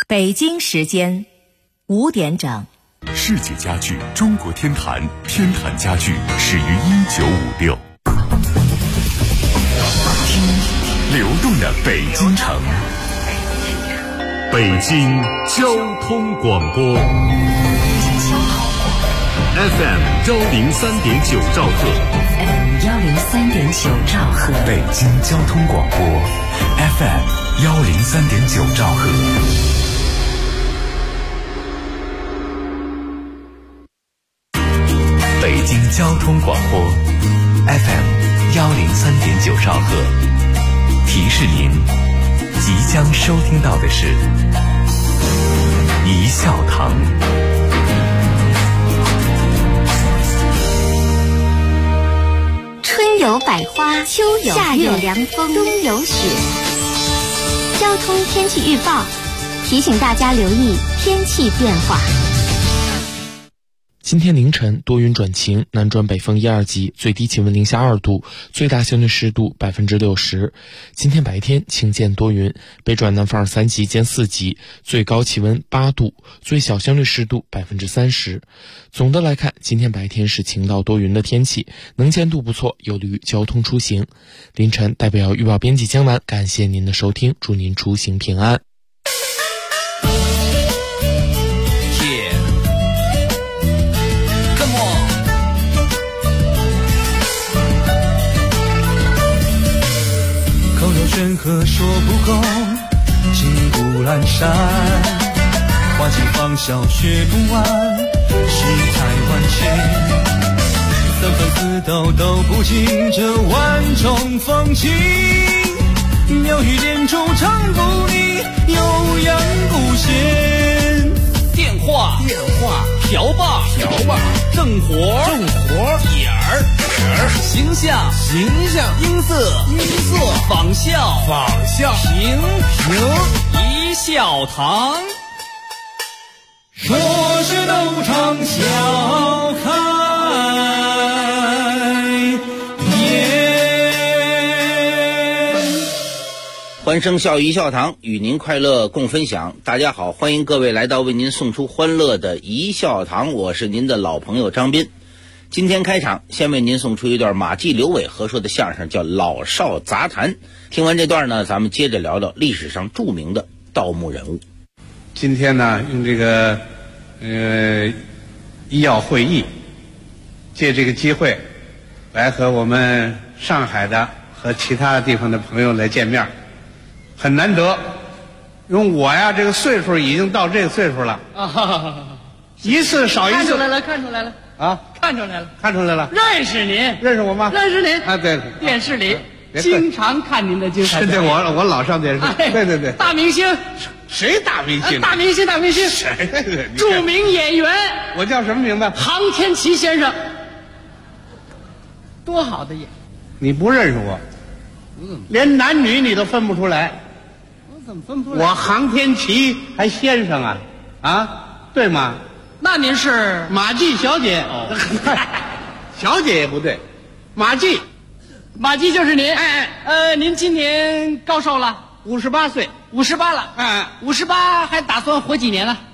北京时间5点整。 世界家具中国天坛，天坛家具始于1956。听流动的北京城，北京交通广播 FM 103.9兆赫 103.9兆赫， 北京交通广播 FM 103.9兆赫。北京交通广播 FM 103.9兆赫，提示您即将收听到的是一笑堂。 春有百花，秋有夏有凉风，冬有雪。交通天气预报提醒大家留意天气变化。 今天凌晨多云转晴，南转北风1、2级，最低气温零下2度，最大相对湿度60%。今天白天晴间多云，北转南风2、3级见4级，最高气温8度，最小相对湿度30%。总的来看，今天白天是晴到多云的天气，能见度不错，有利于交通出行。凌晨代表预报编辑江南，感谢您的收听，祝您出行平安。 山河说不够，金不阑珊，花季芳笑学不完，世态万千，三分四斗都不尽这万种风情，妙语连珠唱不腻，悠扬不闲。电话瓢把正活眼儿形象音色仿效平一笑堂，说是斗场笑开颜。 欢声笑语一笑堂，与您快乐共分享。大家好，欢迎各位来到为您送出欢乐的一笑堂，我是您的老朋友张斌。今天开场先为您送出一段马季刘伟合说的相声，叫老少杂谈。听完这段呢，咱们接着聊聊历史上著名的盗墓人物。 今天呢，用这个医药会议，借这个机会来和我们上海的和其他地方的朋友来见面，很难得。因为我呀，这个岁数已经到这个岁数了啊，一次少一次。 看出来了啊， 看出来了，认识您， 认识我吗？ 认识您啊，对， 电视里经常看您的精彩。 对，我老上电视，对， 大明星， 谁大明星？ 大明星， 谁？ 著名演员。 我叫什么名字？ 杭天齐先生，多好的演。 你不认识我，连男女你都分不出来。 我怎么分不出来？ 我杭天齐还先生啊，啊，对吗？ 那您是马季小姐哦，小姐也不对，马季就是您。您今年高寿了 ？58岁 ，58了。58还打算活几年了？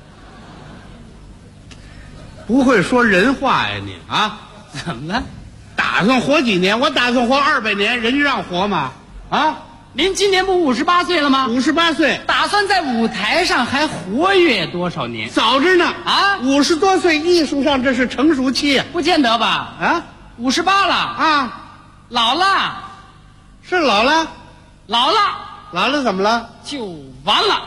不会说人话呀你啊？ 怎么了？ 打算活几年？我打算活200年，人家让活吗？啊？ 您今年不58岁了吗 ？58岁， 打算在舞台上还活跃多少年？ 早着呢啊 ！50多岁，艺术上这是成熟期啊。 不见得吧？ 啊 ，58了啊， 老了， 是老了怎么了？ 就完了。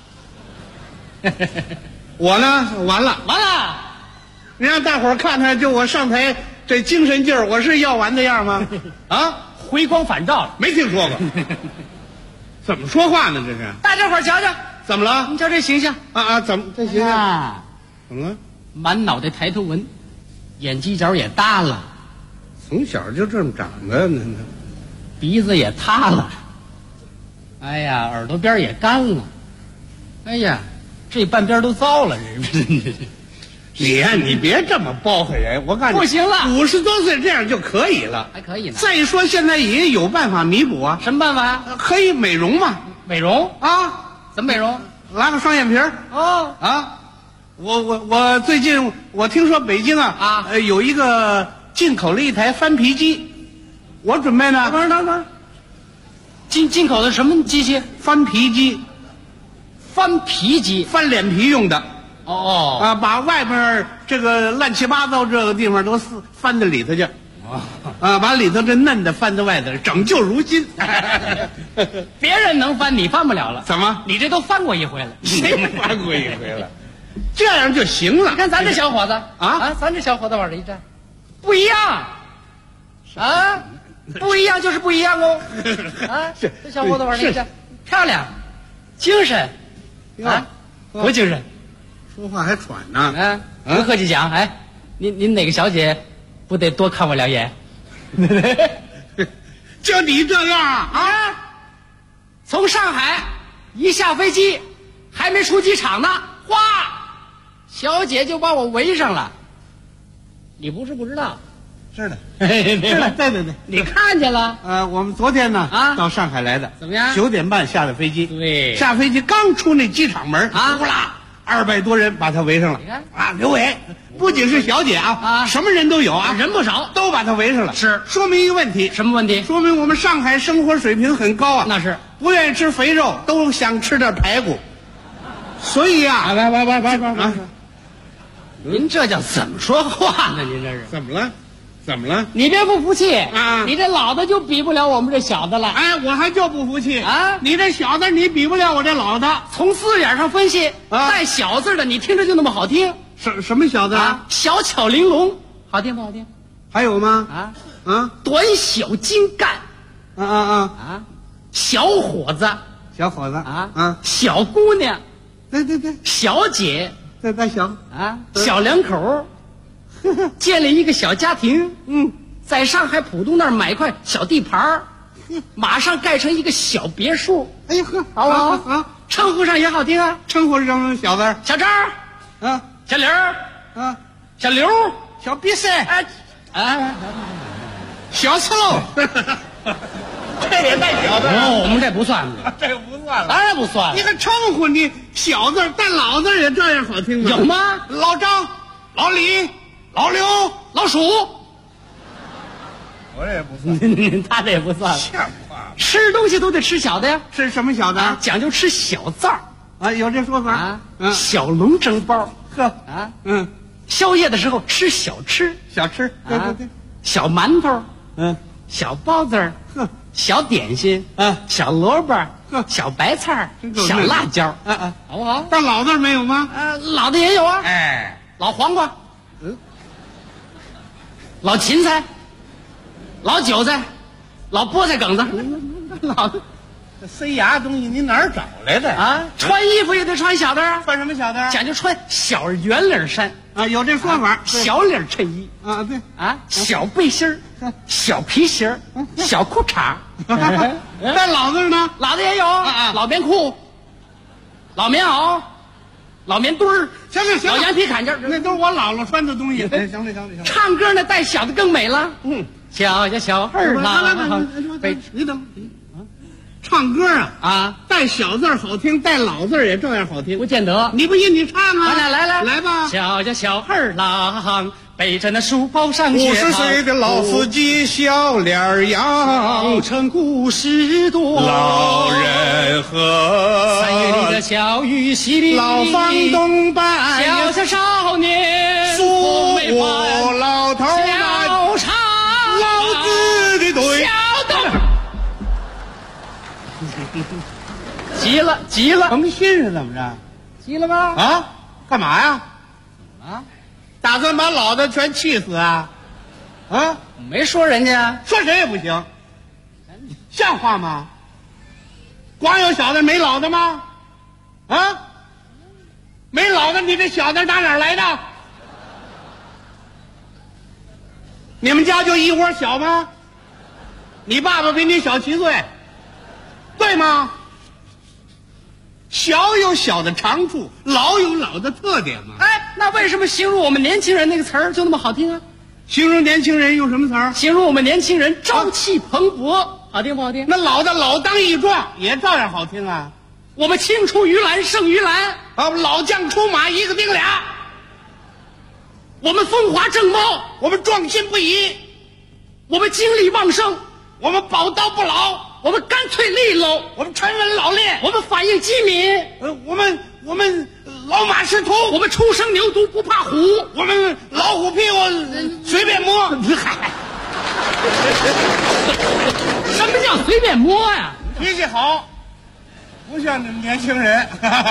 我呢，完了。你让大伙儿看看，就我上台这精神劲儿，我是要完的样吗？啊？ 回光返照了， 没听说过。怎么说话呢？这是大家伙儿瞧瞧， 怎么了？ 你瞧这形象啊！怎么这形象？怎么了？ 满脑袋抬头纹，眼犄角也耷了， 从小就这么长的， 鼻子也塌了，哎呀，耳朵边也干了，哎呀，这半边都糟了， 你呀，你别这么包含人，我告诉你， 不行了 ，50多岁这样就可以了， 还可以呢。 再说现在也有办法弥补啊， 什么办法呀？ 可以美容嘛。 美容啊？ 怎么美容？ 拉个双眼皮儿。 哦， 啊，我最近我听说北京有一个进口了一台翻皮机，我准备呢。 等，进口的什么机器？ 翻皮机， 翻皮机， 翻脸皮用的。 哦啊，把外边这个乱七八糟这个地方都翻到里头去。啊，把里头这嫩的翻到外头，拯救如新。 别人能翻，你翻不了了。 怎么？ 你这都翻过一回了。 谁翻过一回了？这样就行了。 你看咱这小伙子咱这小伙子往这一站，不一样啊，不一样就是不一样哦。啊，这小伙子往这一站，漂亮，精神啊，多精神。 说话还喘呢。 不客气讲，哎，您哪个小姐不得多看我两眼？ 就你这样啊！ 从上海一下飞机，还没出机场呢，哗，小姐就把我围上了。你不是不知道， 是的， 是的， 对， 你看见了？ 我们昨天呢到上海来的， 怎么样 ？9点半下的飞机， 对， 下飞机刚出那机场门呼啦，200多人把他围上了。 你看刘伟不仅是小姐什么人都有人不少， 都把他围上了。 是， 说明一个问题。 什么问题？ 说明我们上海生活水平很高啊。 那是， 不愿意吃肥肉，都想吃点排骨。所以来， 您这叫怎么说话呢？您这是怎么了？怎么了？ 你别不服气啊！ 你这老的就比不了我们这小的了。 哎，我还就不服气啊！ 你这小的你比不了我这老的。 从字眼上分析，带小字的你听着就那么好听。 什么小字啊？小巧玲珑，好听不好听？ 还有吗？ 短小精干。小伙子， 小伙子小姑娘， 对， 小姐， 再小小两口。建立一个小家庭，在上海浦东那儿买块小地盘马上盖成一个小别墅。 哎呀呵， 好不好？称呼上也好听啊， 称呼上小字， 小张小刘小刘， 小比赛，小刺喽，这也带小字。 我们这不算， 这不算了， 当然不算了。 你个称呼你小字带老字也这样好听吗？ 有吗？ 老张、老李、老刘、 老鼠， 我这也不算， 他这也不算了。 像话， 吃东西都得吃小的呀。 吃什么小的？ 讲究吃小灶有这说法小笼蒸包，宵夜的时候吃小吃， 对， 小馒头，小包子小点心，小萝卜，小白菜，小辣椒，好不好？ 但老字没有吗？ 老的也有啊，老黄瓜，老芹菜，老韭菜，老菠菜梗子，老的这塞牙东西你哪儿找来的穿衣服也得穿小的， 穿什么小的？ 讲究穿小圆领衫有这说法， 小领衬衣对小背心儿，小皮鞋儿，小裤衩但老字呢？ 老的也有老棉裤，老棉袄，老棉墩儿， 行， 老羊皮坎肩， 那都是我姥姥穿的东西。行了。 唱歌呢带小的更美了。小呀小二郎， 你等，唱歌带小字好听，带老字也这样好听， 不见得。 你不信你唱来吧。小呀小二郎，背着那书包上学堂。50 岁的老司机笑脸扬， 成故事多。 老人和 3月里的小雨淅沥沥， 老房东伴小小少年， 苏我老头小唱老子的对。 小的急了， 诚信是怎么着？ 急了吗？ 干嘛呀？打算把老的全气死没说人家， 说谁也不行，像话吗？光有小的没老的吗？没老的，你这小的打哪儿来的？你们家就一窝小吗？你爸爸比你小7岁，对吗？小有小的长处，老有老的特点嘛。 那为什么形容我们年轻人那个词儿就那么好听啊？ 形容年轻人用什么词儿？ 形容我们年轻人朝气蓬勃，好听不好听？ 那老的老当益壮也照样好听啊。 我们青出于蓝胜于蓝， 我们老将出马一个顶俩， 我们风华正茂， 我们壮心不已， 我们精力旺盛， 我们宝刀不老， 我们干脆利落， 我们沉稳老练， 我们反应机敏， 我们老马识途， 我们初生牛犊不怕虎， 我们老虎屁股随便摸。 嗨，什么叫随便摸呀？ 脾气好，不像你们年轻人。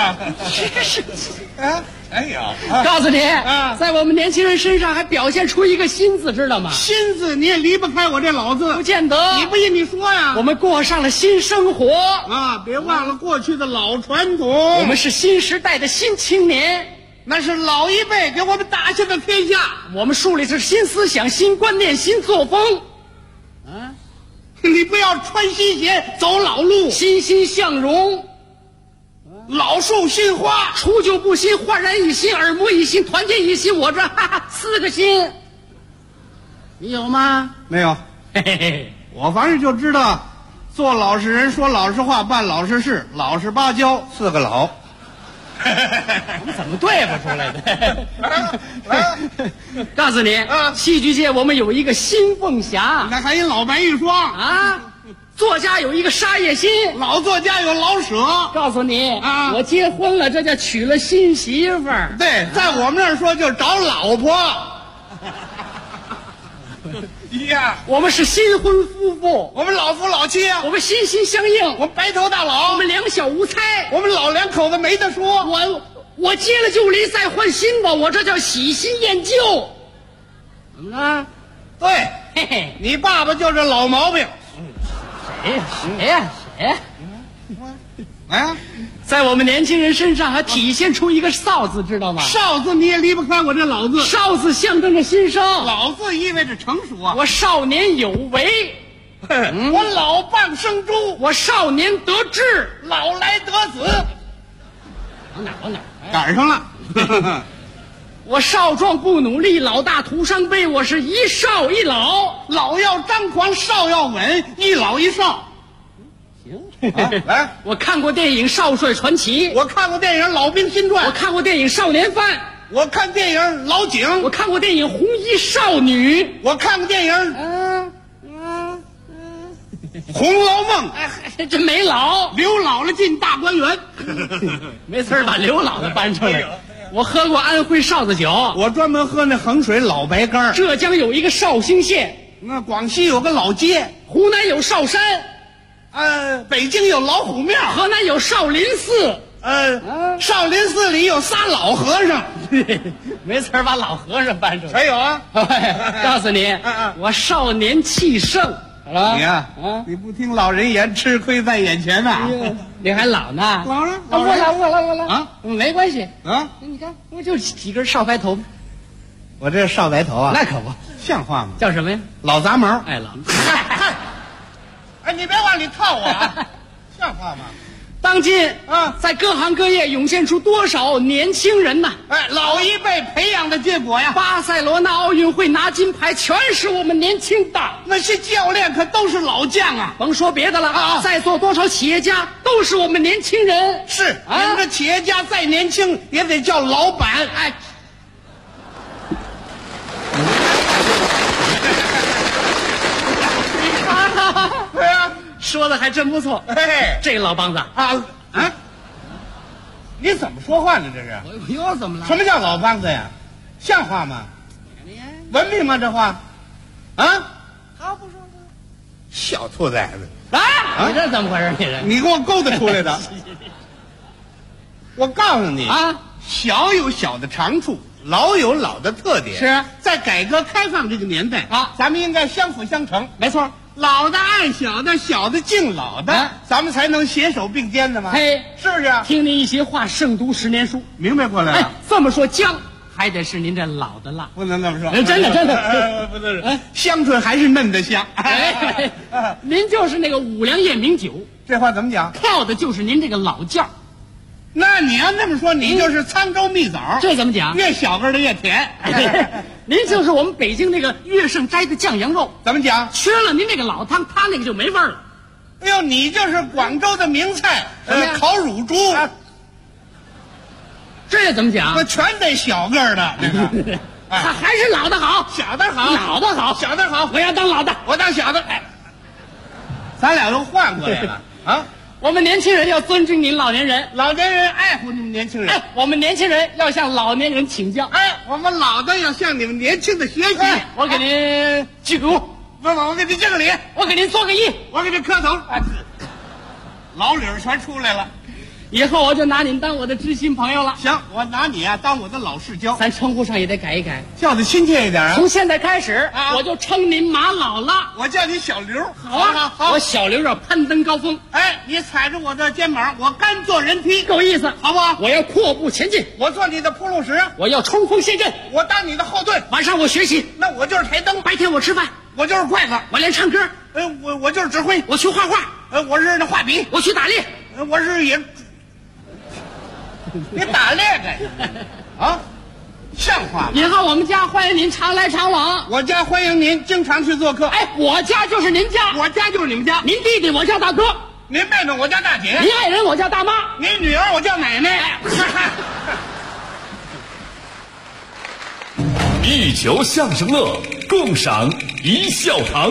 哎呀， 告诉你，在我们年轻人身上还表现出一个心字，知道吗？ 心字你也离不开我这老字， 不见得。 你不信你说呀？ 我们过上了新生活啊！别忘了过去的老传统。 我们是新时代的新青年， 那是老一辈给我们打下的天下。 我们树立着新思想、新观念、新作风。 你不要穿新鞋走老路， 欣欣向荣。 老树新花， 除旧布新，焕然一新，耳目一新，团结一心。我这4个新，你有吗？ 没有。 嘿嘿嘿， 我反正就知道，做老实人，说老实话，办老实事，老实巴交，4个老。 我们怎么对付出来的？告诉你，戏剧界我们有一个新凤霞， 那还有老白玉霜啊。作家有一个沙叶新， 老作家有老舍。 告诉你我结婚了，这叫娶了新媳妇儿。 对，在我们那儿说就找老婆。呀， 我们是新婚夫妇， 我们老夫老妻啊， 我们心心相印， 我们白头到老， 我们两小无猜， 我们老两口子没得说。 我结了就离，再换新的，我这叫喜新厌旧。怎么了？ 对， 嘿嘿， 你爸爸就这老毛病。 谁呀？在我们年轻人身上还体现出一个少字，知道吗？ 少字你也离不开我这老字。 少字象征着新生， 老字意味着成熟啊。 我少年有为， 我老蚌生珠， 我少年得志， 老来得子。 往哪赶上了。 我少壮不努力，老大徒伤悲。我是一少一老， 老要张狂，少要稳，一老一少。 行， 来， 我看过电影《少帅传奇》， 我看过电影《老兵新传》， 我看过电影《少年犯》， 我看电影《老井》， 我看过电影《红衣少女》， 我看过电影红楼梦》。 还真没老， 刘姥姥进大观园。 没词儿把刘姥姥搬出来。我喝过安徽哨子酒， 我专门喝那衡水老白干。 浙江有一个绍兴县， 那广西有个老街， 湖南有绍山， 北京有老虎庙， 河南有少林寺， 少林寺里有仨老和尚。 没词儿把老和尚搬出来。 还有啊， 告诉你，我少年气盛。 你呀，你不听老人言，吃亏在眼前呐。 你还老呢？ 老了， 我了啊！没关系啊！ 你看，我就几根少白头。 我这少白头啊， 那可不像话吗？ 叫什么呀？ 老杂毛。 哎，老。 哎，你别往里套我啊！像话吗？ 当今在各行各业涌现出多少年轻人呐！ 老一辈培养的结果呀！ 巴塞罗那奥运会拿金牌，全是我们年轻的。 那些教练可都是老将啊！ 甭说别的了在座多少企业家都是我们年轻人。 是你们这企业家再年轻，也得叫老板。对呀， 说的还真不错。这个老梆子你怎么说话呢？这是又怎么了？ 什么叫老梆子呀？像话吗？文明吗？这话他不说小兔崽子你这怎么回事？ 你给我勾搭出来的。我告诉你小有小的长处，老有老的特点。 是在改革开放这个年代咱们应该相辅相成。 没错， 老的爱小的，小的敬老的，咱们才能携手并肩的嘛。 嘿， 是不是？ 听您一席话，胜读10年书。 明白过来了。 这么说姜还得是您这老的辣， 不能这么说。 真的不能。香椿还是嫩的香。 您就是那个五粮液名酒， 这话怎么讲？ 靠的就是您这个老窖。 那你要这么说，你就是沧州蜜枣。 这怎么讲？ 越小个的越甜。 您就是我们北京那个乐盛斋的酱羊肉。 怎么讲？ 吃了您这个老汤，他那个就没味儿了。 哎呦，你就是广州的名菜，烤乳猪。 这怎么讲？ 我全得小个儿的，这个。 还是老的好， 小的好， 老的好， 小的好。 我要当老的， 我当小的。哎，咱俩都换过来了啊！ 我们年轻人要尊敬您老年人， 老年人爱护你们年轻人。 哎，我们年轻人要向老年人请教。 哎，我们老的要向你们年轻的学习。 我给您鞠个躬， 我给您敬个礼， 我给您做个揖， 我给您磕头。老理儿全出来了。 以后我就拿您当我的知心朋友了。 行，我拿你啊当我的老世交。 咱称呼上也得改一改， 叫得亲切一点啊。 从现在开始，我就称您马老了。 我叫你小刘。 好啊，好。我小刘要攀登高峰。 哎，你踩着我的肩膀，我甘做人梯， 够意思， 好不好？ 我要阔步前进， 我做你的铺路石， 我要冲锋陷阵， 我当你的后盾。 晚上我学习， 那我就是台灯； 白天我吃饭， 我就是筷子； 我练唱歌， 我就是指挥； 我去画画， 我是那画笔； 我去打猎， 我是也。你打猎干啊？像话吗？ 以后我们家欢迎您常来常往。 我家欢迎您经常去做客。 哎，我家就是您家， 我家就是你们家。 您弟弟我叫大哥， 您妹妹我叫大姐， 您爱人我叫大妈， 您女儿我叫奶奶。 一球相声乐，共赏一笑堂。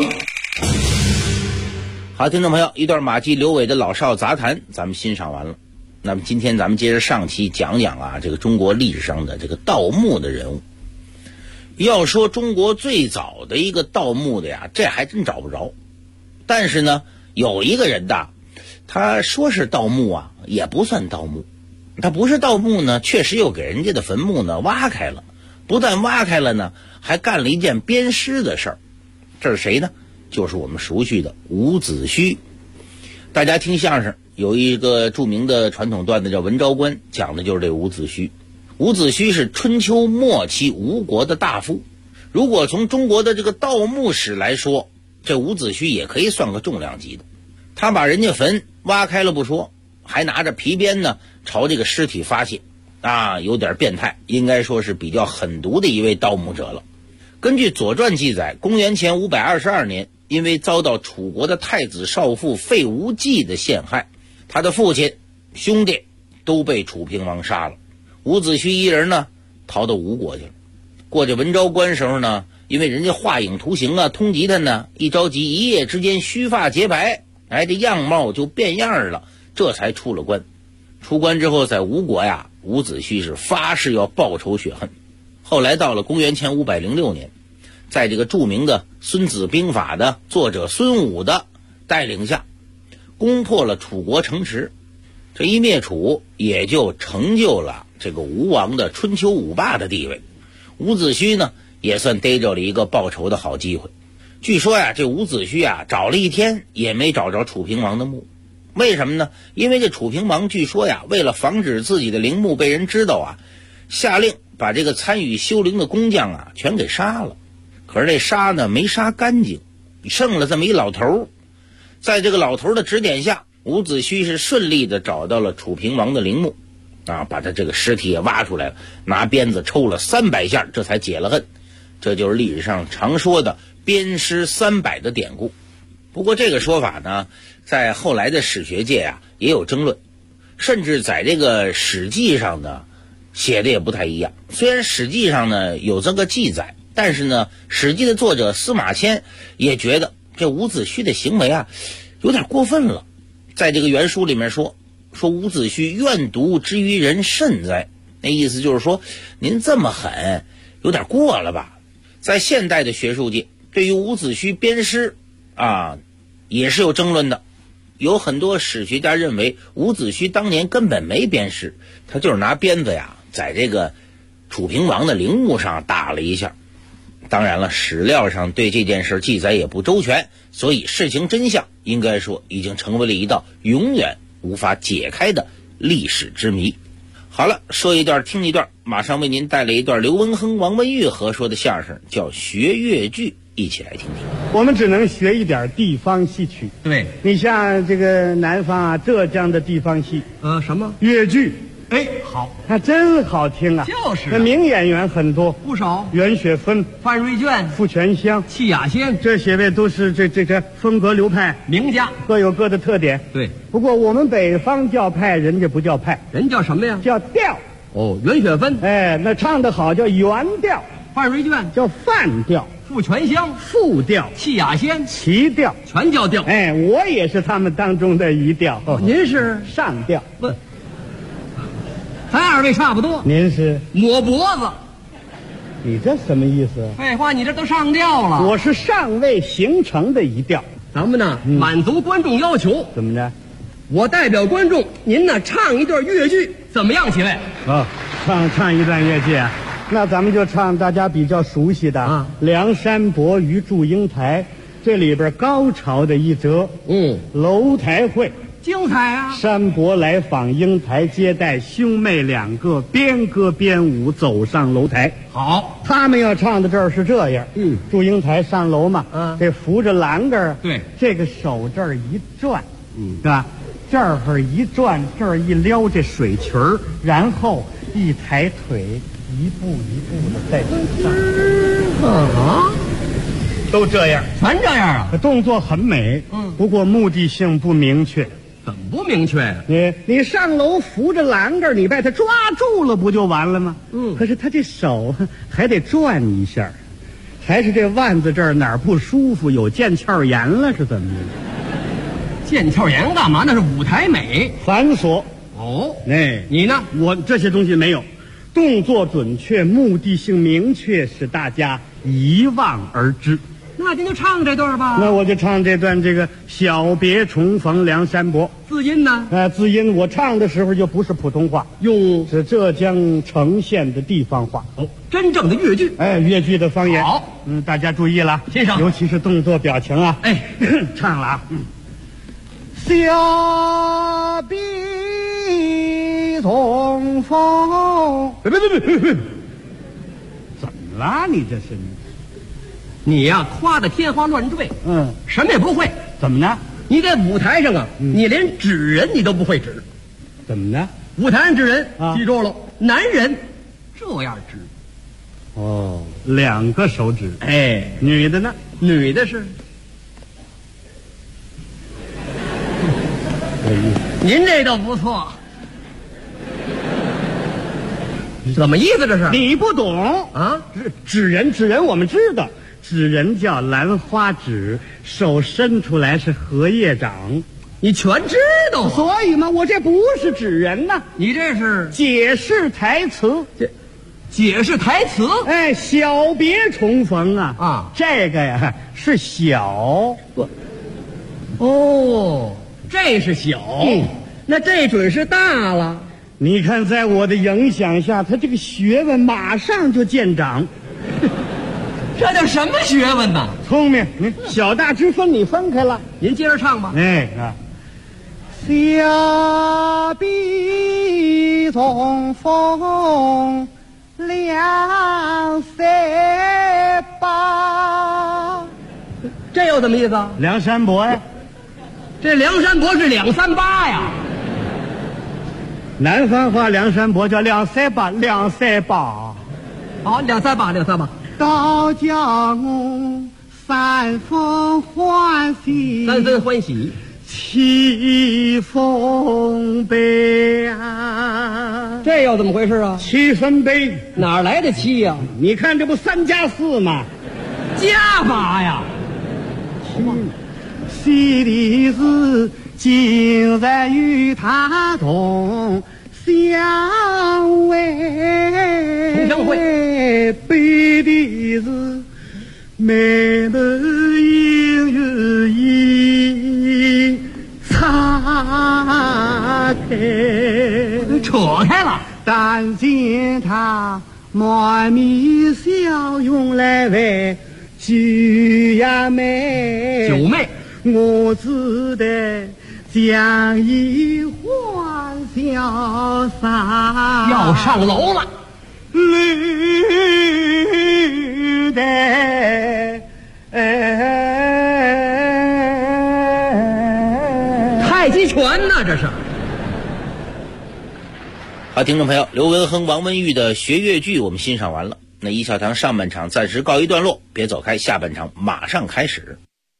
好，听众朋友，一段马季刘伟的老少杂谈咱们欣赏完了。那么今天咱们接着上期讲讲啊，这个中国历史上的这个盗墓的人物。要说中国最早的一个盗墓的呀，这还真找不着。但是呢，有一个人的，他说是盗墓啊，也不算盗墓。他不是盗墓呢，确实又给人家的坟墓呢挖开了。不但挖开了呢，还干了一件鞭尸的事儿。这是谁呢？就是我们熟悉的伍子胥。大家听相声有一个著名的传统段子叫《文昭关》，讲的就是这伍子胥。伍子胥是春秋末期吴国的大夫。如果从中国的这个盗墓史来说，这伍子胥也可以算个重量级的。他把人家坟挖开了不说，还拿着皮鞭呢朝这个尸体发泄啊，有点变态，应该说是比较狠毒的一位盗墓者了。根据《左传》记载，公元前522年，因为遭到楚国的太子少傅费无忌的陷害，他的父亲兄弟都被楚平王杀了。伍子胥一人呢逃到吴国去了。过这文昭关时候呢，因为人家画影图形啊，通缉他呢，一着急一夜之间须发洁白，哎，这样貌就变样了，这才出了关。出关之后在吴国呀，伍子胥是发誓要报仇雪恨。后来到了公元前506年，在这个著名的《孙子兵法》的作者孙武的带领下，攻破了楚国城池。这一灭楚，也就成就了这个吴王的春秋五霸的地位。伍子胥呢，也算逮着了一个报仇的好机会。据说呀，这伍子胥啊，找了一天也没找着楚平王的墓。为什么呢？因为这楚平王据说呀，为了防止自己的陵墓被人知道啊，下令把这个参与修陵的工匠啊全给杀了。可是这杀呢没杀干净，剩了这么一老头。在这个老头的指点下，伍子胥是顺利的找到了楚平王的陵墓啊，把他这个尸体也挖出来了，拿鞭子抽了300下，这才解了恨。这就是历史上常说的鞭尸300的典故。不过这个说法呢，在后来的史学界啊也有争论，甚至在这个史记上呢写的也不太一样。虽然史记上呢有这个记载，但是呢史记的作者司马迁也觉得这伍子胥的行为啊有点过分了。在这个原书里面说伍子胥怨毒之于人甚哉，那意思就是说您这么狠有点过了吧。在现代的学术界，对于伍子胥鞭尸啊也是有争论的。有很多史学家认为伍子胥当年根本没鞭尸，他就是拿鞭子呀在这个楚平王的陵墓上打了一下。当然了，史料上对这件事记载也不周全，所以事情真相应该说已经成为了一道永远无法解开的历史之谜。好了，说一段听一段，马上为您带来一段刘文亨、王文玉合说的相声，叫《学越剧》，一起来听听。 我们只能学一点地方戏曲。 对， 你像这个南方啊，浙江的地方戏， 什么越剧， 哎，好， 那真好听啊！ 就是啊那名演员很多， 不少。 袁雪芬、 范瑞娟、 傅全香、 戚雅仙， 这些位都是这风格流派， 名家。 各有各的特点。 对， 不过我们北方叫派，人家不叫派， 人叫什么呀？ 叫调。 哦，袁雪芬、 哎，那唱得好叫原调， 范瑞娟、 叫泛调、 傅全香、 复调、 戚雅仙， 齐调， 全叫调。 哎，我也是他们当中的一调。 您是上调， 不？咱二位差不多。 您是？ 抹脖子。 你这什么意思？ 废话，你这都上调了。 我是尚未形成的一调。 咱们呢，满足观众要求。 怎么着？ 我代表观众，您呢唱一段越剧，怎么样，几位？ 啊，唱一段越剧啊，那咱们就唱大家比较熟悉的啊， 梁山伯与祝英台，这里边高潮的一折。楼台会， 精彩啊！ 山伯来访英台，接待兄妹两个，边歌边舞走上楼台。 好， 他们要唱的这儿是这样。祝英台上楼嘛，这扶着栏杆， 对， 这个手这儿一转，对吧？这儿一转，这儿一撩这水裙儿，然后一抬腿，一步一步的在上，都这样， 全这样啊？ 动作很美，不过目的性不明确。 怎么不明确呀？ 你上楼扶着栏杆，你把它抓住了，不就完了吗？可是他这手还得转一下，还是这腕子这儿哪儿不舒服，有腱鞘炎了，是怎么着？ 腱鞘炎干嘛？那是舞台美， 繁琐。 哦， 你呢？我这些东西没有，动作准确，目的性明确，使大家一望而知。 那您就唱这段吧。 那我就唱这段这个小别重逢梁山伯。 字音呢？ 字音我唱的时候就不是普通话，用是浙江澄县的地方话。 哦，真正的越剧。 越剧的方言。 好， 大家注意了， 欣赏， 尤其是动作表情啊。唱了啊。小别重逢。别，怎么了？你这是你呀，夸得天花乱坠。什么也不会。 怎么呢？ 你在舞台上啊，你连指人你都不会指。 怎么呢？ 舞台上指人，记住了，男人这样指。 两个手指。女的呢？ 女的是。您这倒不错。怎么意思这是？ 你不懂啊？ 指人我们知道，指人叫兰花指，手伸出来是荷叶掌， 你全知道。 所以嘛，我这不是指人呐， 你这是解释台词。 解释台词。 小别重逢啊，这个呀是小。 这是小。那这准是大了。 你看，在我的影响下，他这个学问马上就见长。 这叫什么学问呢？ 聪明，小大之分你分开了。 您接着唱吧。 小别重逢梁山伯， 这又怎么意思？ 梁山伯呀， 这梁山伯是238呀。 南方话梁山伯叫238。 好，238。 倒叫我三分欢喜，七分悲啊！ 这又怎么回事啊 ？7分悲， 哪来的7呀？ 你看这不3加4吗？ 加8呀！ 喜的是今日与他同相会， 同乡会。 悲的是眉头隐约已擦开， 扯开了。 但见他满面笑容来为酒呀妹， 九妹， 我只得将一欢笑洒， 要上楼了。 绿的太极拳呢，这是。 好，听众朋友，刘文亨、王文玉的学越剧我们欣赏完了。那一笑堂上半场暂时告一段落，别走开，下半场马上开始。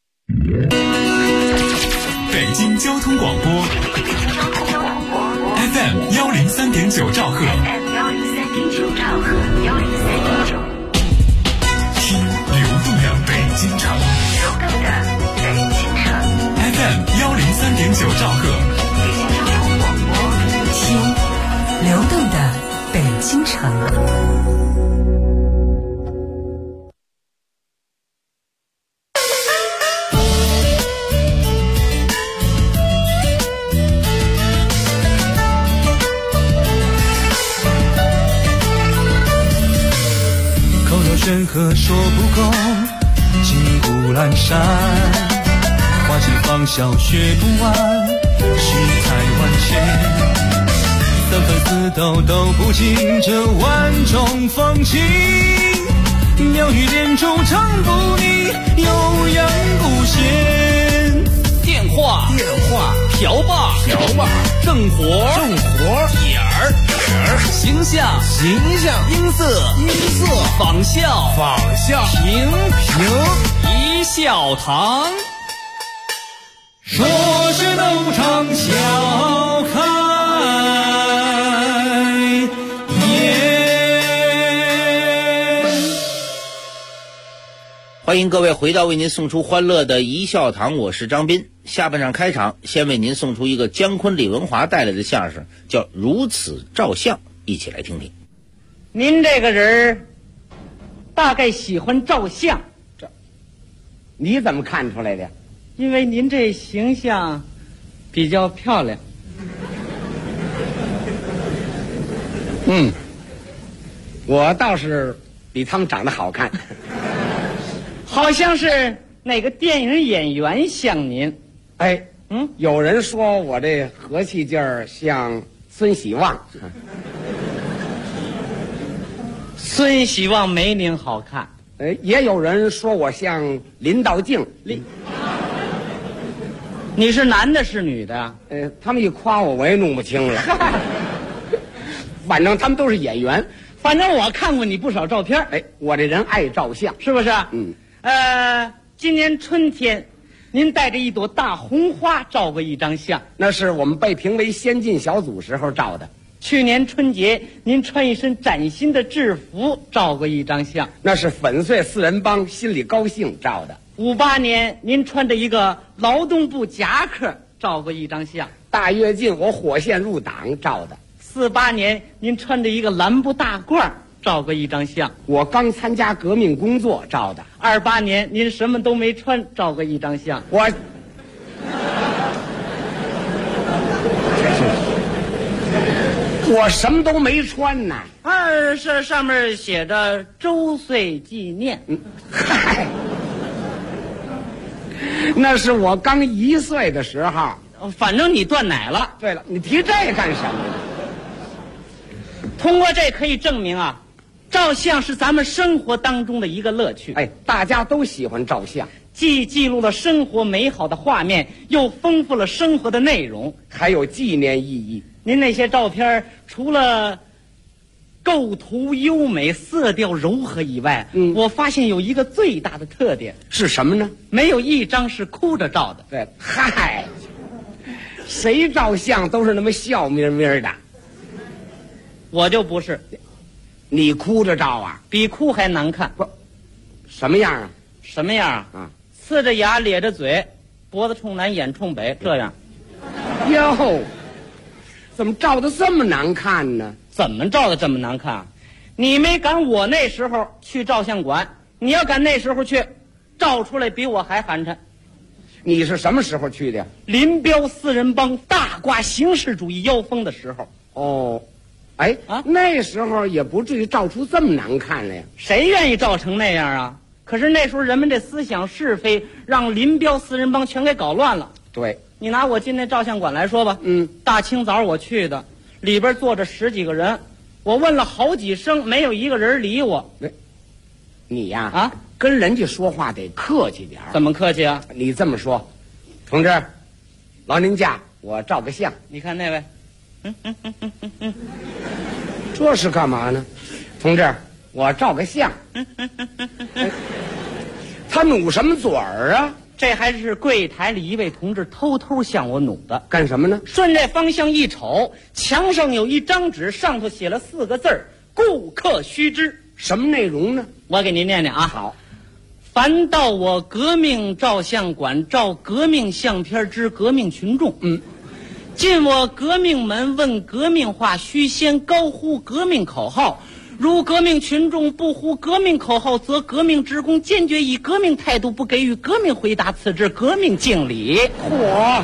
北京交通广播 FM 103.9兆赫，听流动的北京城，FM 103.9兆赫， 听流动的北京城。 山河说不够，金谷阑珊，花季芳笑学不完，世态万千，三分四斗都不尽这万种风情，妙语连珠唱不腻，悠扬不闲。 电话瓢把正活点儿形象音色仿效平一笑堂， 说是斗场笑开颜。 欢迎各位回到为您送出欢乐的一笑堂，我是张斌。下半场开场，先为您送出一个姜昆、李文华带来的相声，叫《如此照相》，一起来听听。 您这个人大概喜欢照相， 你怎么看出来的？ 因为您这形象比较漂亮。 我倒是比他们长得好看。 好像是哪个电影演员像您。 有人说我这和气劲儿像孙喜旺。 孙喜旺没您好看。 也有人说我像林道静。 你是男的是女的？ 他们一夸我，我也弄不清了。反正他们都是演员。 反正我看过你不少照片。 我这人爱照相， 是不是？今年春天，您带着一朵大红花照过一张相。 那是我们被评为先进小组时候照的。 去年春节，您穿一身崭新的制服照过一张相。 那是粉碎四人帮，心里高兴照的。 58年，您穿着一个劳动部夹克照过一张相。 大跃进，我火线入党照的。 48年，您穿着一个蓝布大褂照过一张相。 我刚参加革命工作照的。 28年，您什么都没穿照过一张相。 我什么都没穿呢。 是上面写着周岁纪念。 那是我刚1岁的时候。 反正你断奶了。 对了，你提这干什么？ 通过这可以证明啊，照相是咱们生活当中的一个乐趣。 大家都喜欢照相， 既记录了生活美好的画面，又丰富了生活的内容， 还有纪念意义。 您那些照片除了构图优美、色调柔和以外，我发现有一个最大的特点。 是什么呢？ 没有一张是哭着照的。 对，谁照相都是那么笑眯眯的。 我就不是。 你哭着照啊？ 比哭还难看。 不，什么样啊？ 什么样啊？呲着牙咧着嘴，脖子冲南眼冲北，这样。 哟，怎么照的这么难看呢？ 怎么照的这么难看？你没赶我那时候去照相馆，你要赶那时候去，照出来比我还寒碜。 你是什么时候去的？ 林彪四人帮大挂形式主义妖风的时候。 那时候也不至于照出这么难看来呀。 谁愿意照成那样啊？可是那时候人们这思想是非，让林彪四人帮全给搞乱了。 对， 你拿我进那照相馆来说吧。大清早我去的，里边坐着10几个人，我问了好几声，没有一个人理我。 你呀，跟人家说话得客气点。 怎么客气啊？ 你这么说，同志，劳您驾，我照个相。 你看那位， 这是干嘛呢？同志，我照个相。他努什么嘴儿啊？ 这还是柜台里一位同志偷偷向我努的。 干什么呢？ 顺这方向一瞅，墙上有一张纸，上头写了4个字儿：顾客须知。 什么内容呢？ 我给您念念啊。 好。 凡到我革命照相馆照革命相片之革命群众，进我革命门问革命话，须先高呼革命口号。如革命群众不呼革命口号，则革命职工坚决以革命态度不给予革命回答，此致革命敬礼。 嚯！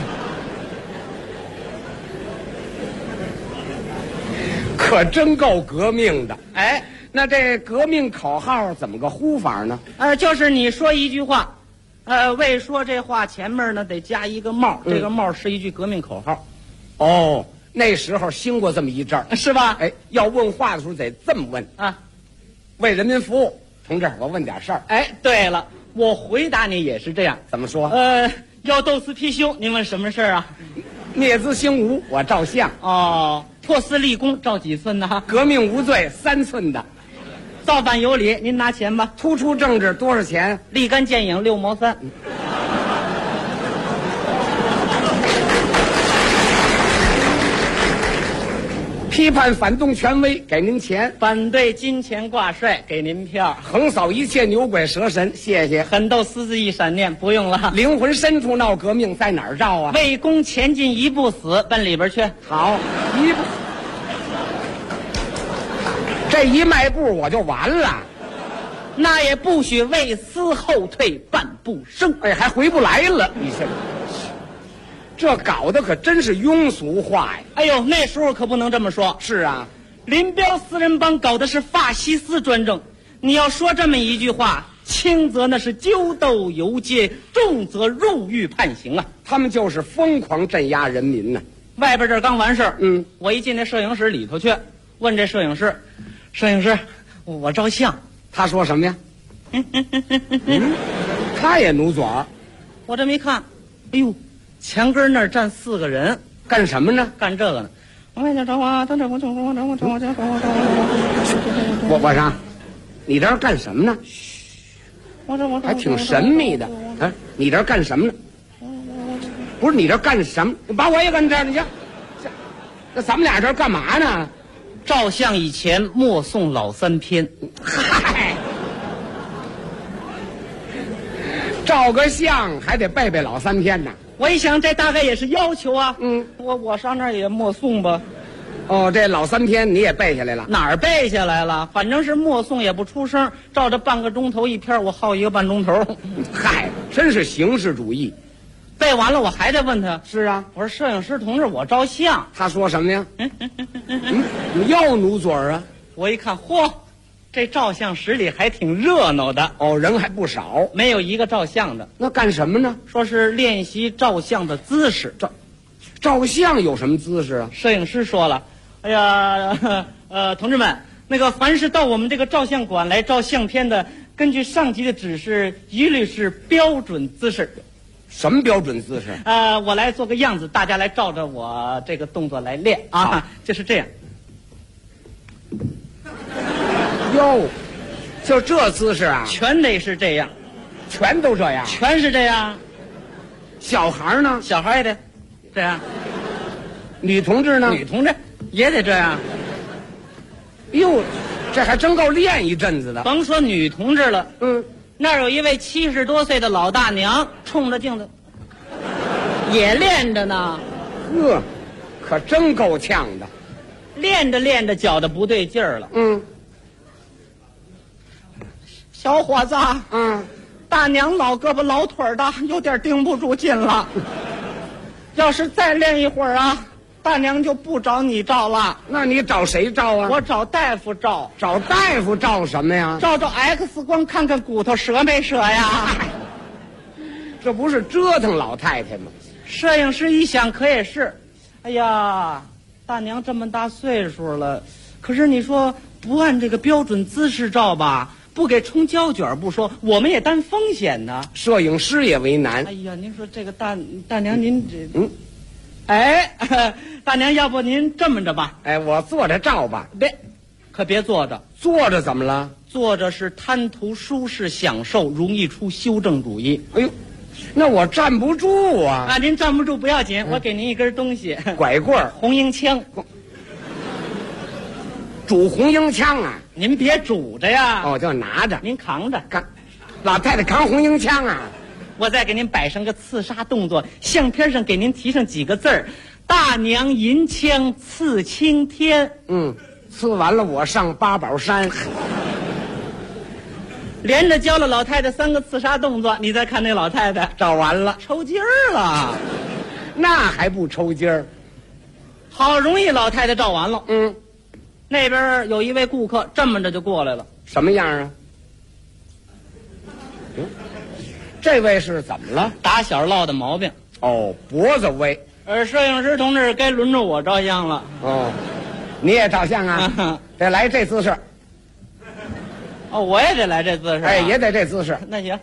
可真够革命的。 哎， 那这革命口号怎么个呼法呢？ 就是你说一句话，未说这话前面呢得加一个帽，这个帽是一句革命口号。 哦。那时候兴过这么一阵儿， 是吧？ 哎，要问话的时候得这么问啊， 为人民服务。同志，我问点事儿。 哎，对了，我回答你也是这样。 怎么说？ 要斗私批修，您问什么事儿啊？ 孽资兴无，我照相。 哦，破私立功，照几寸呢？ 革命无罪，3寸的。 造反有理，您拿钱吧。 突出政治多少钱？ 立竿见影6毛3。 批判反动权威，给您钱； 反对金钱挂帅，给您票； 横扫一切牛鬼蛇神，谢谢； 狠斗私自一闪念，不用了； 灵魂深处闹革命，在哪儿照啊？ 为公前进一步死，奔里边去。 好，一步，这一迈步我就完了。 那也不许为私后退半步生。 哎，还回不来了，你这搞得可真是庸俗化呀！ 哎呦，那时候可不能这么说。 是啊， 林彪四人帮搞的是法西斯专政，你要说这么一句话，轻则那是揪斗游街，重则入狱判刑啊！ 他们就是疯狂镇压人民呢。 外边这刚完事儿，我一进那摄影室里头去，问这摄影师，我照相。 他说什么呀？他也努嘴儿。 我这么一看，哎呦，墙根那儿站4个人， 干什么呢？ 干这个呢。我上，你这儿干什么呢？还挺神秘的。啊，你这儿干什么呢？不是你这儿干什么？把我也跟这儿，你瞧，那咱们俩这儿干嘛呢？ 照相以前默诵老3篇。 嗨，照个相还得背背老3篇呢。 我一想，这大概也是要求啊。我上那儿也默诵吧。 哦，这老3篇你也背下来了？ 哪儿背下来了？反正是默诵也不出声，照着半个钟头一篇，我耗1个半钟头。 嗨，真是形式主义。 背完了我还得问他。 是啊， 我说摄影师同志，我照相。 他说什么呀？你又努嘴儿啊？ 我一看，嚯，这照相室里还挺热闹的。 哦，人还不少， 没有一个照相的。 那干什么呢？ 说是练习照相的姿势。 照相有什么姿势啊？ 摄影师说了，哎呀，同志们，那个凡是到我们这个照相馆来照相片的，根据上级的指示，一律是标准姿势。 什么标准姿势？ 我来做个样子，大家来照着我这个动作来练啊，就是这样。 哟，就这姿势啊？ 全得是这样， 全都这样， 全是这样。 小孩呢？ 小孩也得这样。 女同志呢？ 女同志也得这样。 哟，这还真够练一阵子的。 甭说女同志了，那儿有一位70多岁的老大娘，冲着镜子也练着呢。 呵，可真够呛的。 练着练着，觉得不对劲儿了。小伙子，大娘老胳膊老腿的，有点顶不住劲了。要是再练一会儿啊，大娘就不找你照了。 那你找谁照啊？ 我找大夫照。 找大夫照什么呀？ 照 X 光，看看骨头折没折呀。 这不是折腾老太太吗？ 摄影师一想，可也是。哎呀，大娘这么大岁数了，可是你说不按这个标准姿势照吧，不给冲胶卷不说，我们也担风险呢。 摄影师也为难。 哎呀，您说这个大娘您这哎，大娘，要不您这么着吧？ 哎，我坐着照吧。 可别坐着。 坐着怎么了？ 坐着是贪图舒适享受，容易出修正主义。 哎呦，那我站不住啊！ 啊，您站不住不要紧，我给您一根东西， 拐棍儿、 红缨枪。 拄红缨枪啊？ 您别拄着呀， 哦，就拿着， 您扛着。 老太太扛红缨枪啊！ 我再给您摆上个刺杀动作，相片上给您提上几个字儿：大娘银枪刺青天。 刺完了我上八宝山。 连着教了老太太3个刺杀动作，你再看那老太太照完了， 抽筋儿了。 那还不抽筋儿？ 好容易老太太照完了。那边有一位顾客这么着就过来了。 什么样啊？这位是怎么了？ 打小落的毛病。 哦，脖子微。 摄影师同志该轮着我照相了。 哦，你也照相啊？得来这姿势。 哦，我也得来这姿势。 哎，也得这姿势。 那行。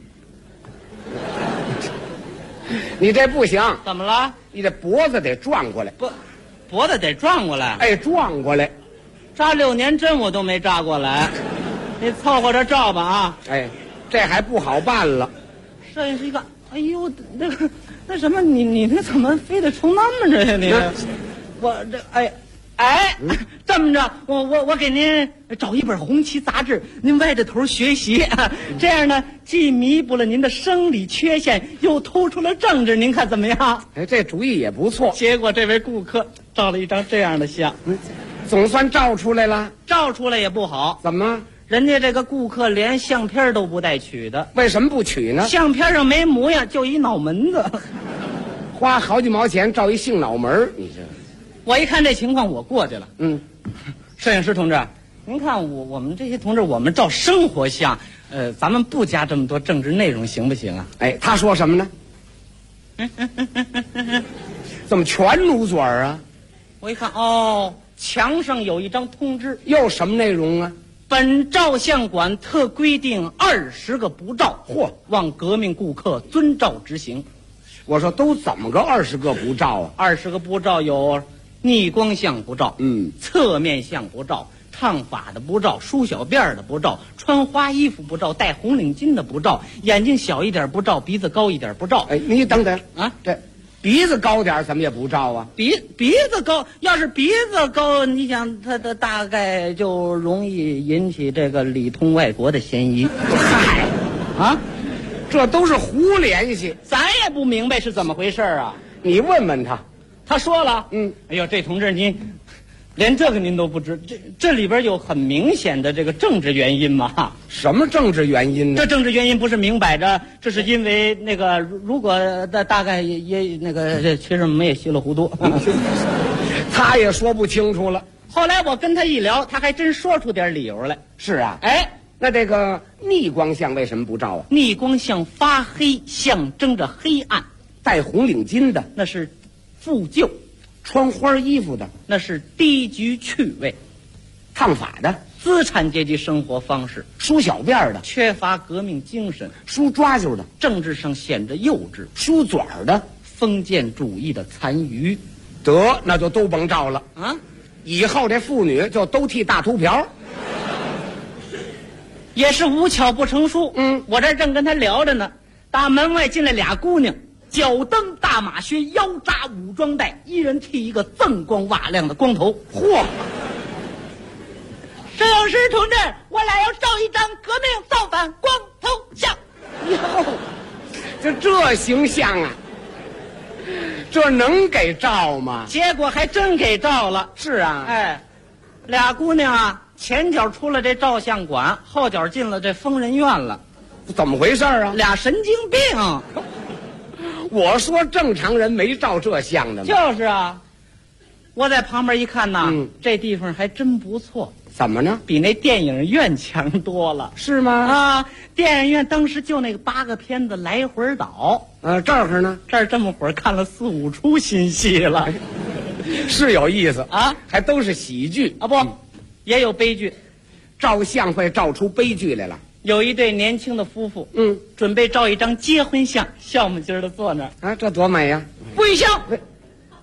你这不行。 怎么了？ 你这脖子得转过来。 脖子得转过来。 哎，转过来。 扎6年针我都没扎过来。你凑合着照吧啊。 哎，这还不好办了。 摄影师一看，哎呦，那什么，你这怎么非得冲那么着呀？你我这这么着，我给您找一本红旗杂志，您歪着头学习，这样呢，既弥补了您的生理缺陷，又突出了政治，您看怎么样？ 哎，这主意也不错。 结果这位顾客照了一张这样的相， 总算照出来了。 照出来也不好， 怎么？ 人家这个顾客连相片都不带取的。 为什么不取呢？ 相片上没模样，就一脑门子， 花好几毛钱照一性脑门，你这。 我一看这情况，我过去了。摄影师同志，您看我们这些同志，我们照生活相，咱们不加这么多政治内容，行不行啊？ 哎，他说什么呢？怎么全努嘴儿啊？ 我一看，哦，墙上有一张通知， 又什么内容啊？ 本照相馆特规定20个不照，望革命顾客遵照执行。 我说都怎么个20个不照啊 ？20个不照有逆光相不照，侧面相不照，唱法的不照，梳小辫的不照，穿花衣服不照，戴红领巾的不照，眼睛小一点不照，鼻子高一点不照。 哎，你等等啊， 这鼻子高点怎么也不照啊？ 鼻子高，要是鼻子高，你想他的大概就容易引起这个里通外国的嫌疑。 嗨， 啊， 这都是胡联系， 咱也不明白是怎么回事啊。 你问问他， 他说了，哎呦，这同志您连这个您都不知，这里边有很明显的这个政治原因嘛？ 什么政治原因呢？ 这政治原因不是明摆着，这是因为那个如果大概也那个，其实我们也稀里糊涂， 他也说不清楚了。 后来我跟他一聊，他还真说出点理由来。 是啊， 哎， 那这个逆光相为什么不照啊？ 逆光相发黑，象征着黑暗。 戴红领巾的那是复旧， 穿花衣服的那是低级趣味， 烫发的资产阶级生活方式， 梳小辫的缺乏革命精神， 梳抓阄的政治上显着幼稚， 梳嘴的封建主义的残余。 得，那就都甭照了啊！ 以后这妇女就都剃大秃瓢。 也是无巧不成书。我这正跟他聊着呢，打门外进来俩姑娘，脚蹬大马靴，腰扎武装带，一人剃一个锃光瓦亮的光头。嚯！摄影师同志，我俩要照一张革命造反光头像。 哟，这形象啊，这能给照吗？ 结果还真给照了。 是啊， 哎，俩姑娘啊，前脚出了这照相馆，后脚进了这疯人院了。 怎么回事啊？ 俩神经病。 我说正常人没照这相的吗？ 就是啊，我在旁边一看呐，这地方还真不错。 怎么呢？ 比那电影院强多了。 是吗？ 啊，电影院当时就那个8个片子来回倒。 这儿呢？ 这儿这么会儿看了4、5出新戏了， 是有意思啊， 还都是喜剧啊，不，也有悲剧。 照相会照出悲剧来了。 有一对年轻的夫妇，准备照一张结婚相，笑么唧的坐那儿啊，这多美呀！ 不许笑，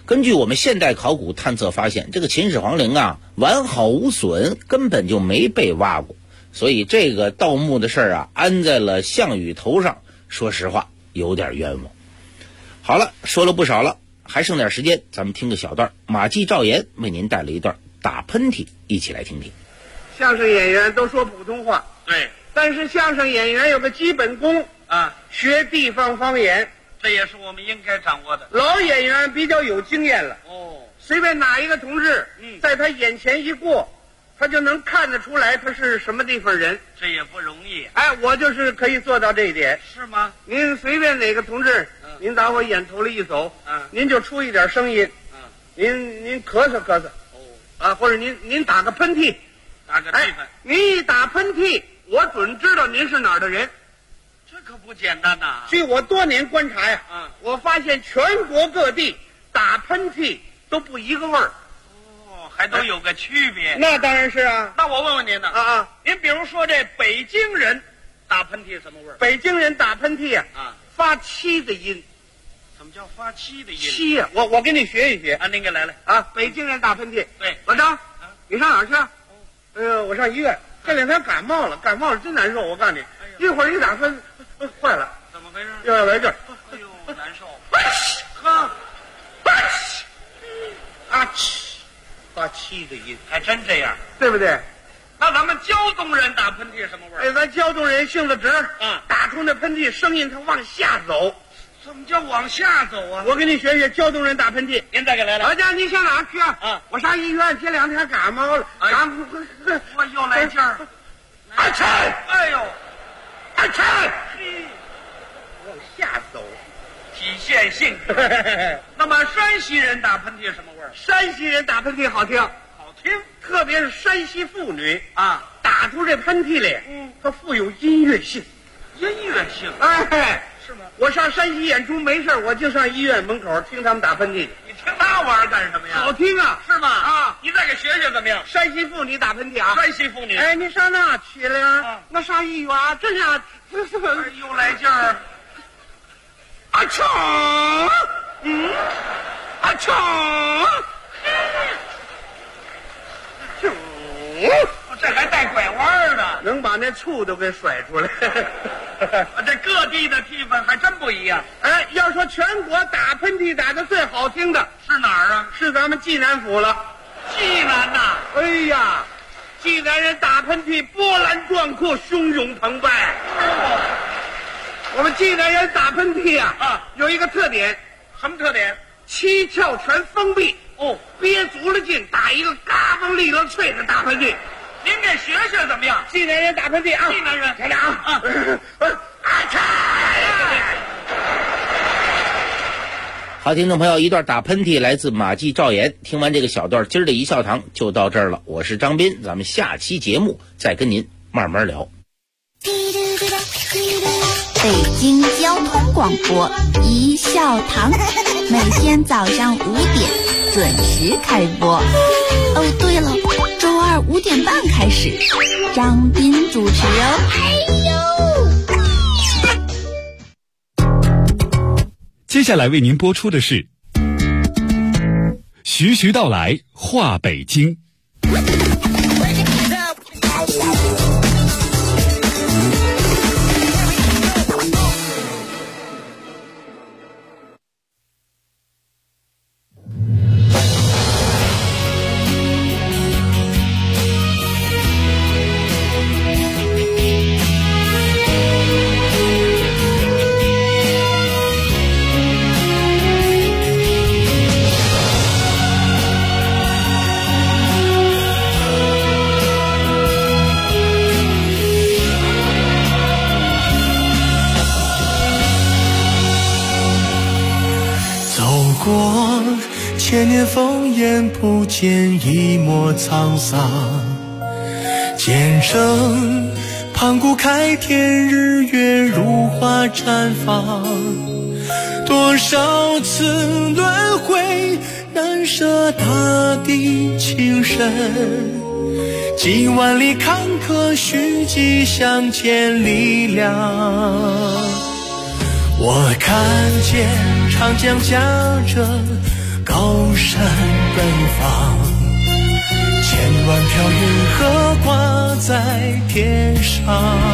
根据我们现代考古探测发现，这个秦始皇陵啊完好无损，根本就没被挖过，所以这个盗墓的事儿啊安在了项羽头上，说实话有点冤枉。好了，说了不少了，还剩点时间，咱们听个小段。马季赵岩为您带了一段打喷嚏，一起来听听。 相声演员都说普通话， 对， 但是相声演员有个基本功啊， 学地方方言， 这也是我们应该掌握的。 老演员比较有经验了，随便哪一个同志，在他眼前一过，他就能看得出来他是什么地方人， 这也不容易。 哎，我就是可以做到这一点。 是吗？ 您随便哪个同志，您打我眼头里一走，您就出一点声音，您咳嗽咳嗽，或者您打个喷嚏， 打个气氛。 您一打喷嚏，我准知道您是哪儿的人。 这可不简单呐！ 据我多年观察呀，我发现全国各地打喷嚏都不一个味儿。 还都有个区别。 那当然是啊。 那我问问您呢？您比如说这北京人打喷嚏什么味儿？ 北京人打喷嚏发七的音。 什么叫发七的音？ 七呀，我给你学一学啊，您给来北京人打喷嚏。 对， 老张，你上哪儿去？我上医院。这两天感冒了真难受。我告诉你，一会儿一打喷，坏了。 怎么回事？ 又要来劲儿。 哎呦，难受。 发七的音， 还真这样， 对不对？ 那咱们胶东人打喷嚏什么味儿？ 咱胶东人性子直，打出那喷嚏声音它往下走。 怎么叫往下走啊？ 我给你学学胶东人打喷嚏。 您再给来了。 老家你上哪儿去啊？我上医院，这两天感冒了。 我又来劲儿。哎呦， 往下走， 体现性格。那么山西人打喷嚏什么味儿？ 山西人打喷嚏好听， 好听， 特别是山西妇女打出这喷嚏来，它富有音乐性。 音乐性？ 哎， 是吗？ 我上山西演出没事我就上医院门口听他们打喷嚏。 你听那玩意儿干什么呀？ 好听啊， 是吗？你再给学学怎么样？ 山西妇女打喷嚏啊！ 山西妇女。 哎，你上哪去了？我上医院，这下又来劲儿。这还带拐弯呢， 能把那醋都给甩出来。 这各地的气氛还真不一样。 哎，要说全国打喷嚏打得最好听的是哪儿啊？ 是咱们济南府了。 济南呐， 哎呀，济南人打喷嚏波澜壮阔，汹涌澎湃。我们济南人打喷嚏有一个特点。 什么特点？ 七窍全封闭，憋足了劲，打一个嘎嘣利落脆的大喷嚏。 您给学学怎么样？ 济南人打喷嚏啊！ 济南人， 来了啊！ 好，听众朋友，一段打喷嚏来自马季赵岩。听完这个小段，今儿的一笑堂就到这儿了。我是张斌，咱们下期节目再跟您慢慢聊。 北京交通广播一笑堂，每天早上5点准时开播。哦，对了，周二5点半开始，张斌主持哦。 接下来为您播出的是徐徐道来话北京。 千年烽烟不见一抹沧桑，见证盘古开天，日月如花绽放。多少次轮回，难舍大地情深。几万里坎坷，虚迹相见力量。我看见长江夹着高山奔放，千万条云鹤挂在天上。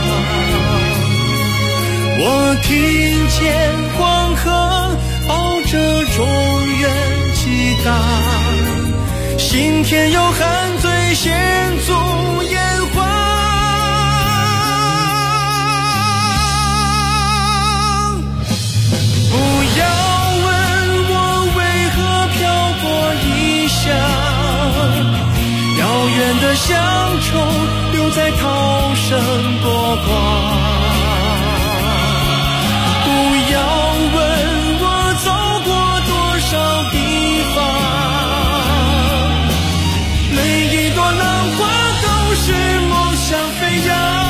我听见黄河抱着中原激荡，心田有汗醉献足烟花。不要问我为何漂泊异乡，遥远的乡愁留在涛声波光。不要问我走过多少地方，每一朵浪花都是梦想飞扬。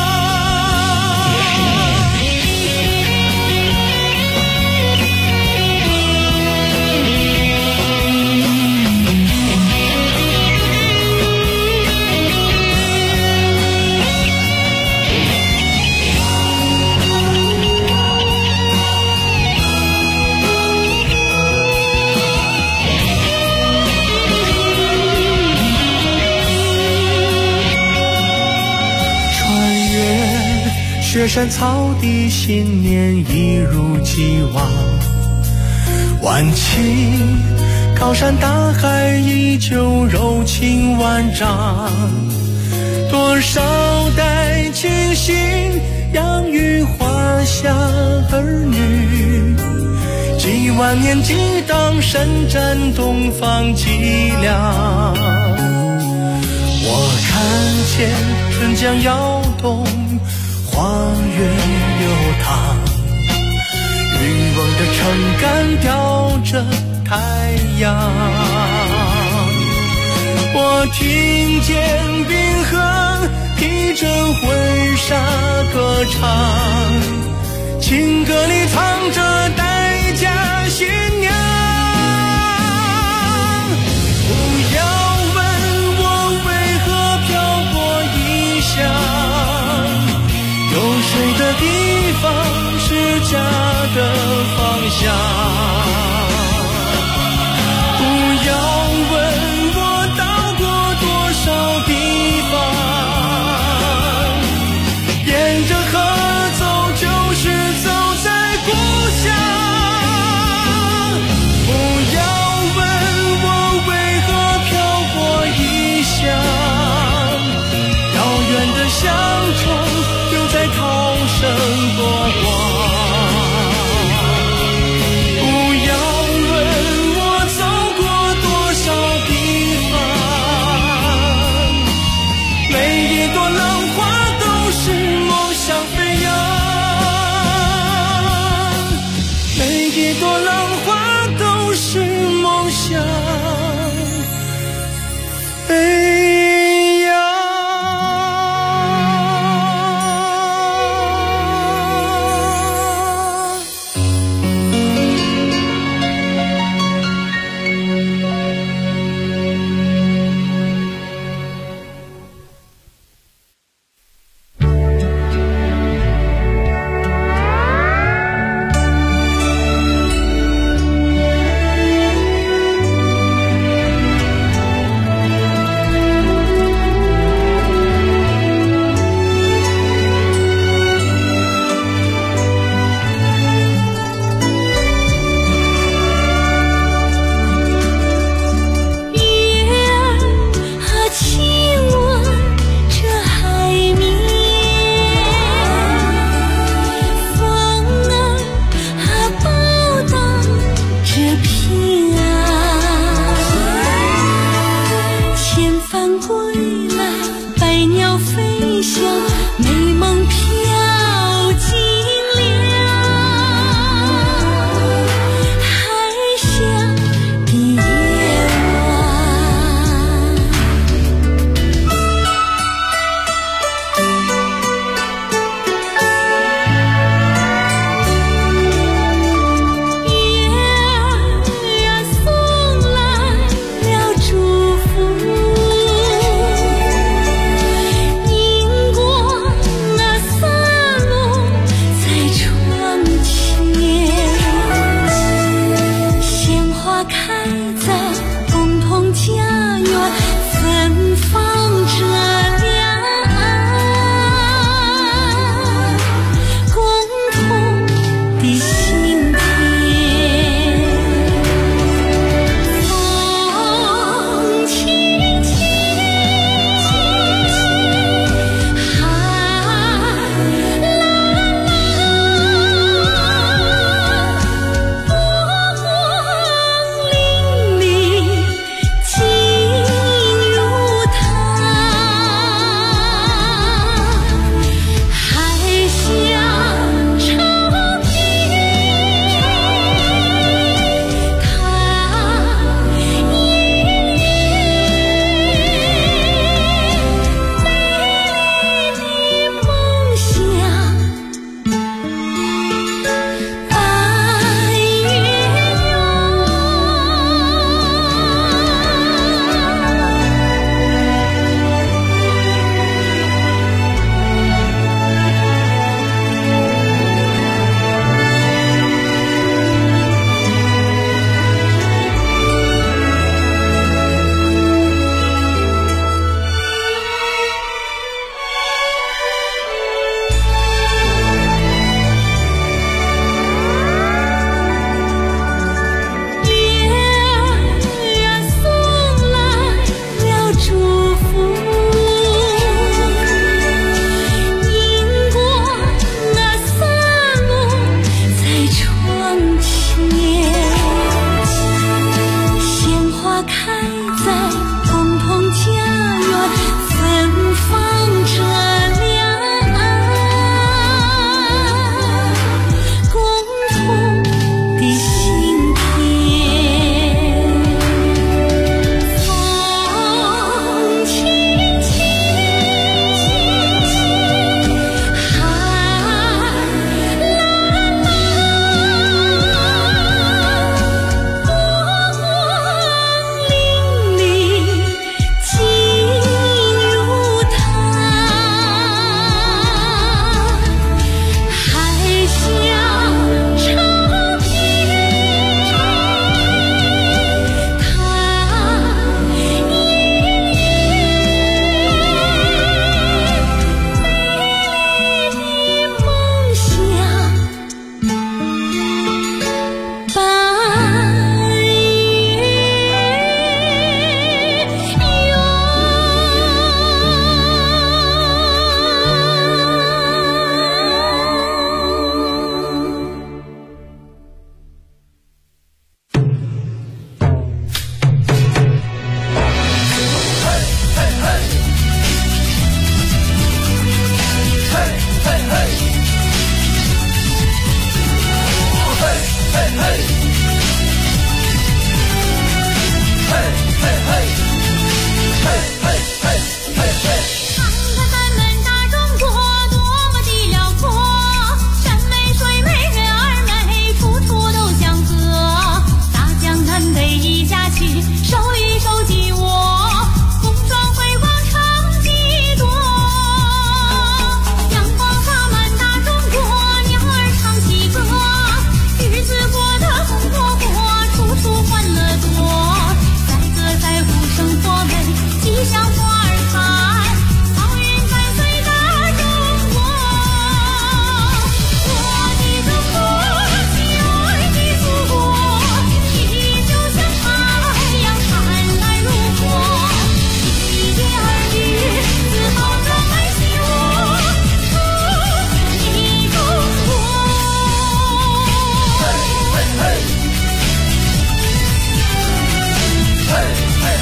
雪山草地，新年一如既往。晚晴，高山大海依旧柔情万丈。多少代亲信养育华夏儿女，几万年激荡，伸展东方脊梁。我看见春江摇动，花园流淌，渔翁的撑杆吊着太阳。我听见冰河披着婚纱歌唱，情歌里藏着待嫁新娘。不要问我为何漂泊异乡，有水的地方是家的方向。不要问我到过多少地方，沿着河